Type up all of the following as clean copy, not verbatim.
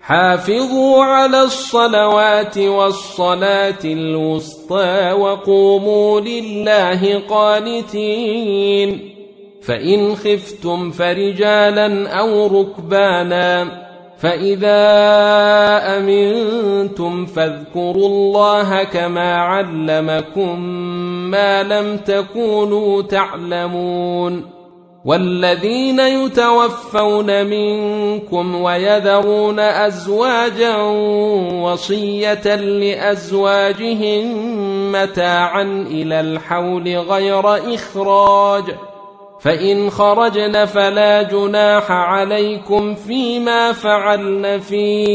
حافظوا على الصلوات والصلاة الوسطى وقوموا لله قانتين. فإن خفتم فرجالا أو ركبانا فإذا أمنتم فاذكروا الله كما علمكم ما لم تكونوا تعلمون. والذين يتوفون منكم ويذرون أزواجا وصية لأزواجهم متاعا إلى الحول غير إخراج فإن خرجن فلا جناح عليكم فيما فعلن في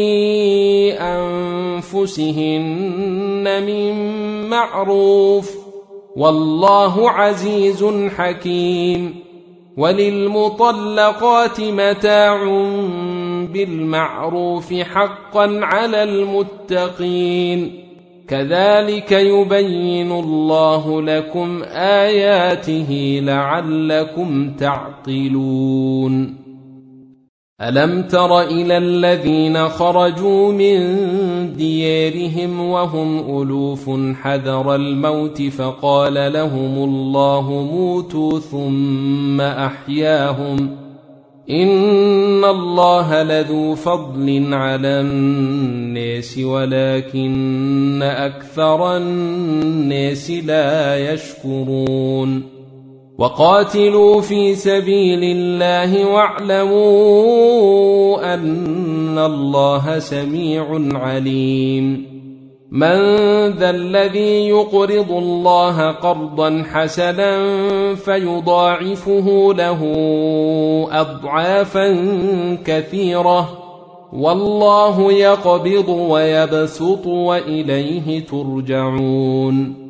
أنفسهن من معروف والله عزيز حكيم. وللمطلقات متاع بالمعروف حقا على المتقين كذلك يبين الله لكم آياته لعلكم تعقلون. ألم تر إلى الذين خرجوا من ديارهم وهم ألوف حذر الموت فقال لهم الله موتوا ثم أحياهم إن الله لذو فضل على الناس ولكن أكثر الناس لا يشكرون. وقاتلوا في سبيل الله واعلموا أن الله سميع عليم. من ذا الذي يقرض الله قرضا حسنا فيضاعفه له أضعافا كثيرة والله يقبض ويبسط وإليه ترجعون.